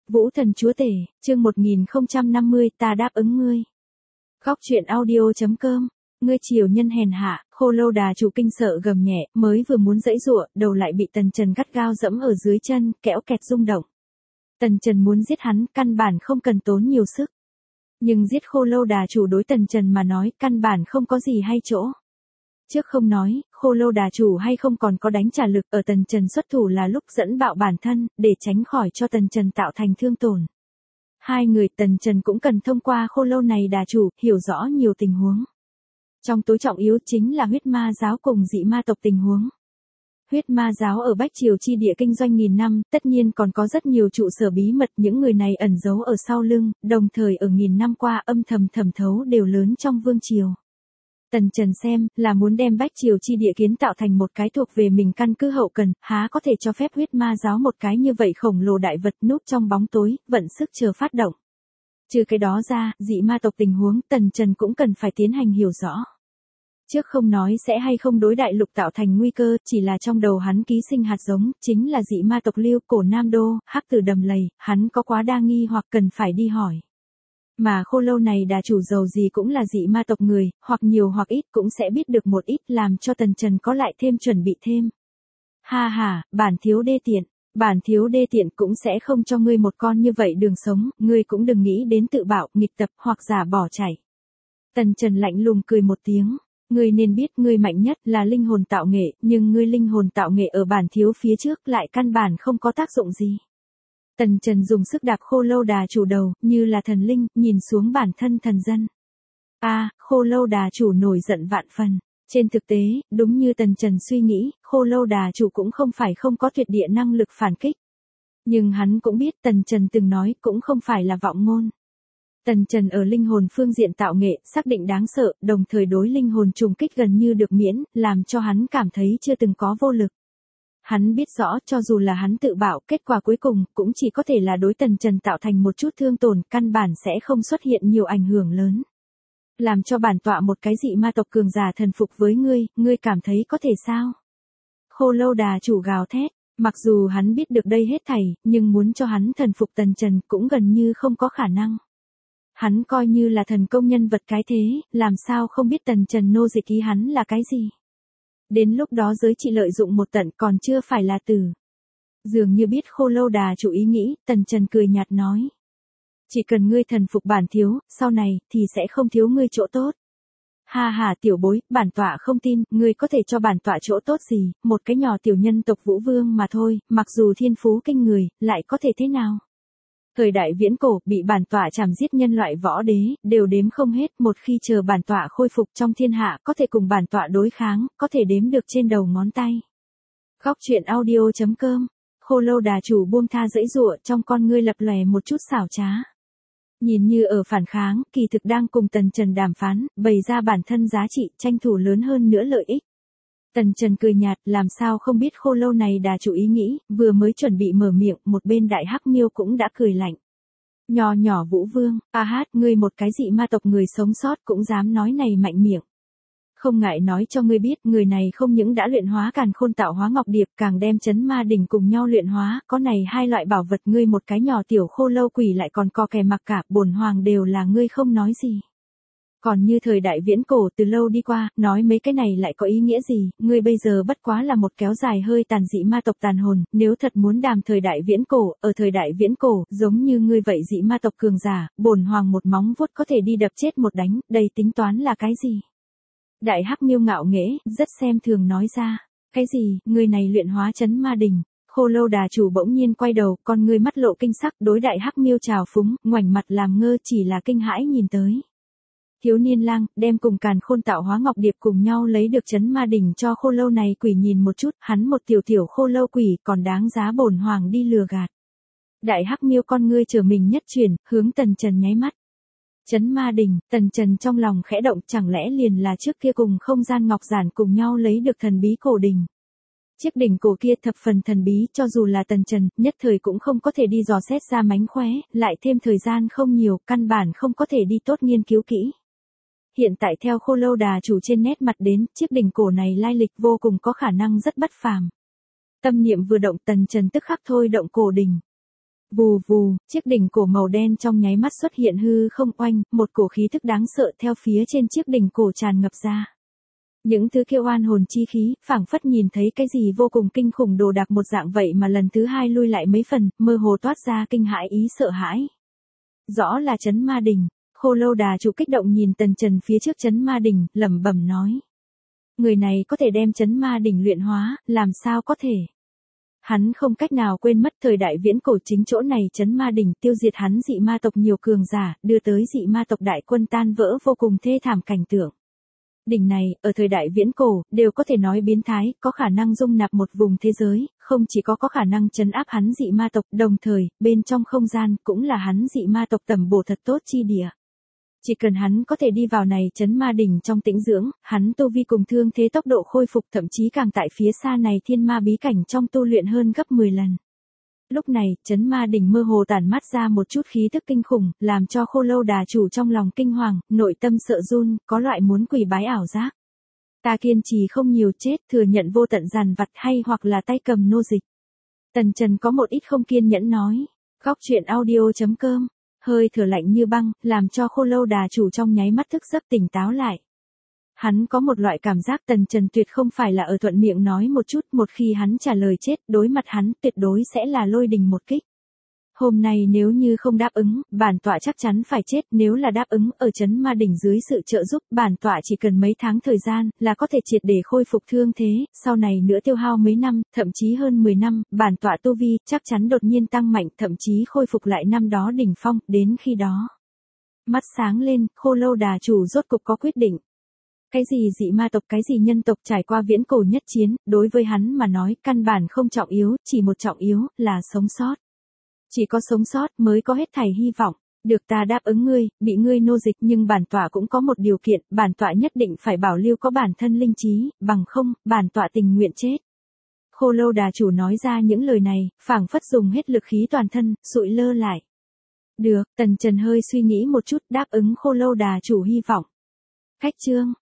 Vũ thần chúa tể, chương 1050, ta đáp ứng ngươi. Góc truyện audio.com. Ngươi triều nhân hèn hạ, Khô Lâu Đà chủ kinh sợ gầm nhẹ, mới vừa muốn giãy giụa, đầu lại bị Tần Trần gắt gao dẫm ở dưới chân, kẽo kẹt rung động. Tần Trần muốn giết hắn, căn bản không cần tốn nhiều sức. Nhưng giết Khô Lâu Đà chủ đối Tần Trần mà nói, căn bản không có gì hay chỗ. Trước không nói, Khô Lâu Đà chủ hay không còn có đánh trả lực, ở Tần Trần xuất thủ là lúc dẫn bạo bản thân, để tránh khỏi cho Tần Trần tạo thành thương tổn. Hai người Tần Trần cũng cần thông qua Khô Lâu này Đà chủ, hiểu rõ nhiều tình huống. Trong tối trọng yếu chính là huyết ma giáo cùng dị ma tộc tình huống. Huyết ma giáo ở Bách Triều chi địa kinh doanh nghìn năm, tất nhiên còn có rất nhiều trụ sở bí mật, những người này ẩn giấu ở sau lưng, đồng thời ở nghìn năm qua âm thầm thẩm thấu đều lớn trong vương triều. Tần Trần xem, là muốn đem Bách Triều chi địa kiến tạo thành một cái thuộc về mình căn cứ hậu cần, há có thể cho phép huyết ma giáo một cái như vậy khổng lồ đại vật núp trong bóng tối, vận sức chờ phát động. Trừ cái đó ra, dị ma tộc tình huống, Tần Trần cũng cần phải tiến hành hiểu rõ. Trước không nói sẽ hay không đối đại lục tạo thành nguy cơ, chỉ là trong đầu hắn ký sinh hạt giống, chính là dị ma tộc Lưu, Cổ Nam Đô, Hắc Tử Đầm Lầy, hắn có quá đa nghi hoặc cần phải đi hỏi. Mà Khô Lâu này Đà chủ giàu gì cũng là dị ma tộc người, hoặc nhiều hoặc ít cũng sẽ biết được một ít, làm cho Tần Trần có lại thêm chuẩn bị thêm. Ha ha, bản thiếu đê tiện cũng sẽ không cho ngươi một con như vậy đường sống, ngươi cũng đừng nghĩ đến tự bạo, nghịch tập hoặc giả bỏ chạy. Tần Trần lạnh lùng cười một tiếng. Ngươi nên biết ngươi mạnh nhất là linh hồn tạo nghệ, nhưng ngươi linh hồn tạo nghệ ở bản thiếu phía trước lại căn bản không có tác dụng gì. Tần Trần dùng sức đạp Khô Lâu Đà chủ đầu, như là thần linh, nhìn xuống bản thân thần dân. Khô Lâu Đà chủ nổi giận vạn phần. Trên thực tế, đúng như Tần Trần suy nghĩ, Khô Lâu Đà chủ cũng không phải không có tuyệt địa năng lực phản kích. Nhưng hắn cũng biết Tần Trần từng nói cũng không phải là vọng ngôn. Tần Trần ở linh hồn phương diện tạo nghệ, xác định đáng sợ, đồng thời đối linh hồn trùng kích gần như được miễn, làm cho hắn cảm thấy chưa từng có vô lực. Hắn biết rõ cho dù là hắn tự bạo, kết quả cuối cùng cũng chỉ có thể là đối Tần Trần tạo thành một chút thương tổn, căn bản sẽ không xuất hiện nhiều ảnh hưởng lớn. Làm cho bản tọa một cái dị ma tộc cường giả thần phục với ngươi cảm thấy có thể sao? Khô Lâu Đà chủ gào thét, mặc dù hắn biết được đây hết thảy, nhưng muốn cho hắn thần phục Tần Trần cũng gần như không có khả năng. Hắn coi như là thần công nhân vật cái thế, làm sao không biết Tần Trần nô dịch ý hắn là cái gì. Đến lúc đó giới trị lợi dụng một tận còn chưa phải là tử. Dường như biết Khô Lâu Đà chủ ý nghĩ, Tần Trần cười nhạt nói. Chỉ cần ngươi thần phục bản thiếu, sau này, thì sẽ không thiếu ngươi chỗ tốt. Ha ha tiểu bối, bản tọa không tin, ngươi có thể cho bản tọa chỗ tốt gì, một cái nhỏ tiểu nhân tộc Vũ Vương mà thôi, mặc dù thiên phú kinh người, lại có thể thế nào. Thời đại viễn cổ, bị bản tọa chảm giết nhân loại võ đế, đều đếm không hết, một khi chờ bản tọa khôi phục trong thiên hạ, có thể cùng bản tọa đối kháng, có thể đếm được trên đầu ngón tay. Góc truyện audio.com. Khô Lâu Đà chủ buông tha giãy giụa, trong con ngươi lập lòe một chút xảo trá. Nhìn như ở phản kháng, kỳ thực đang cùng Tần Trần đàm phán, bày ra bản thân giá trị, tranh thủ lớn hơn nữa lợi ích. Tần Trần cười nhạt, làm sao không biết Khô Lâu này Đà chủ ý nghĩ, vừa mới chuẩn bị mở miệng, một bên đại hắc miêu cũng đã cười lạnh. Nhỏ Vũ Vương, ngươi một cái dị ma tộc người sống sót cũng dám nói này mạnh miệng. Không ngại nói cho ngươi biết, người này không những đã luyện hóa Càn Khôn tạo hóa ngọc điệp, càng đem Chấn Ma Đỉnh cùng nhau luyện hóa, có này hai loại bảo vật, ngươi một cái nhỏ tiểu khô lâu quỷ lại còn co kè mặc cả, bổn hoàng đều là ngươi không nói gì. Còn như thời đại viễn cổ từ lâu đi qua, nói mấy cái này lại có ý nghĩa gì, ngươi bây giờ bất quá là một kéo dài hơi tàn dị ma tộc tàn hồn, nếu thật muốn đàm thời đại viễn cổ, ở thời đại viễn cổ, giống như ngươi vậy dị ma tộc cường giả, bổn hoàng một móng vuốt có thể đi đập chết một đánh, đây tính toán là cái gì? Đại hắc miêu ngạo nghễ, rất xem thường nói ra, cái gì, người này luyện hóa Chấn Ma Đỉnh. Khô Lâu Đà chủ bỗng nhiên quay đầu, con ngươi mắt lộ kinh sắc, đối đại hắc miêu trào phúng, ngoảnh mặt làm ngơ, chỉ là kinh hãi nhìn tới. Thiếu niên lang, đem cùng Càn Khôn tạo hóa ngọc điệp cùng nhau lấy được Chấn Ma Đỉnh cho Khô Lâu này quỷ nhìn một chút, hắn một tiểu khô lâu quỷ còn đáng giá bổn hoàng đi lừa gạt. Đại hắc miêu con ngươi trở mình nhất chuyển, hướng Tần Trần nháy mắt. Chấn Ma Đỉnh, Tần Trần trong lòng khẽ động, chẳng lẽ liền là trước kia cùng không gian ngọc giản cùng nhau lấy được thần bí cổ đỉnh. Chiếc đỉnh cổ kia thập phần thần bí, cho dù là Tần Trần, nhất thời cũng không có thể đi dò xét ra mánh khóe, lại thêm thời gian không nhiều, căn bản không có thể đi tốt nghiên cứu kỹ. Hiện tại theo Khô Lâu Đà chủ trên nét mặt đến, chiếc đỉnh cổ này lai lịch vô cùng có khả năng rất bất phàm. Tâm niệm vừa động, Tần Trần tức khắc thôi động cổ đỉnh. Vù vù, chiếc đỉnh cổ màu đen trong nháy mắt xuất hiện hư không oanh, một cổ khí thức đáng sợ theo phía trên chiếc đỉnh cổ tràn ngập ra. Những thứ kêu oan hồn chi khí, phảng phất nhìn thấy cái gì vô cùng kinh khủng đồ đạc một dạng vậy mà lần thứ hai lui lại mấy phần, mơ hồ toát ra kinh hãi ý sợ hãi. Rõ là Trấn Ma Đình, Khô Lâu Đà chủ kích động nhìn Tần Trần phía trước Trấn Ma Đình, lẩm bẩm nói. Người này có thể đem Trấn Ma Đình luyện hóa, làm sao có thể? Hắn không cách nào quên mất thời đại viễn cổ chính chỗ này Trấn Ma Đình tiêu diệt hắn dị ma tộc nhiều cường giả, đưa tới dị ma tộc đại quân tan vỡ vô cùng thê thảm cảnh tượng. Đỉnh này, ở thời đại viễn cổ, đều có thể nói biến thái, có khả năng dung nạp một vùng thế giới, không chỉ có khả năng trấn áp hắn dị ma tộc, đồng thời, bên trong không gian, cũng là hắn dị ma tộc tầm bổ thật tốt chi địa. Chỉ cần hắn có thể đi vào này Trấn Ma Đình trong tĩnh dưỡng, hắn tu vi cùng thương thế tốc độ khôi phục thậm chí càng tại phía xa này thiên ma bí cảnh trong tu luyện hơn gấp 10 lần. Lúc này, Trấn Ma Đình mơ hồ tản mát ra một chút khí tức kinh khủng, làm cho Khô Lâu Đà chủ trong lòng kinh hoàng, nội tâm sợ run, có loại muốn quỳ bái ảo giác. Ta kiên trì không nhiều chết, thừa nhận vô tận giàn vặt hay hoặc là tay cầm nô dịch. Tần Trần có một ít không kiên nhẫn nói. Góc truyện audio.com, hơi thở lạnh như băng, làm cho Khô Lâu Đà chủ trong nháy mắt thức giấc tỉnh táo lại. Hắn có một loại cảm giác Tần Trần tuyệt không phải là ở thuận miệng nói một chút, một khi hắn trả lời chết, đối mặt hắn tuyệt đối sẽ là lôi đình một kích. Hôm nay nếu như không đáp ứng, bản tọa chắc chắn phải chết, nếu là đáp ứng ở Trấn Ma Đình dưới sự trợ giúp, bản tọa chỉ cần mấy tháng thời gian, là có thể triệt để khôi phục thương thế, sau này nữa tiêu hao mấy năm, thậm chí hơn 10 năm, bản tọa tu vi, chắc chắn đột nhiên tăng mạnh, thậm chí khôi phục lại năm đó đỉnh phong, đến khi đó. Mắt sáng lên, Khô Lâu Đà chủ rốt cục có quyết định. Cái gì dị ma tộc cái gì nhân tộc trải qua viễn cổ nhất chiến, đối với hắn mà nói căn bản không trọng yếu, chỉ một trọng yếu, là sống sót. Chỉ có sống sót mới có hết thảy hy vọng. Được ta đáp ứng ngươi, bị ngươi nô dịch nhưng bản tọa cũng có một điều kiện, bản tọa nhất định phải bảo lưu có bản thân linh trí, bằng không, bản tọa tình nguyện chết. Khô Lâu Đà chủ nói ra những lời này, phảng phất dùng hết lực khí toàn thân, sụi lơ lại. Được, Tần Trần hơi suy nghĩ một chút đáp ứng Khô Lâu Đà chủ hy vọng. Khách chương.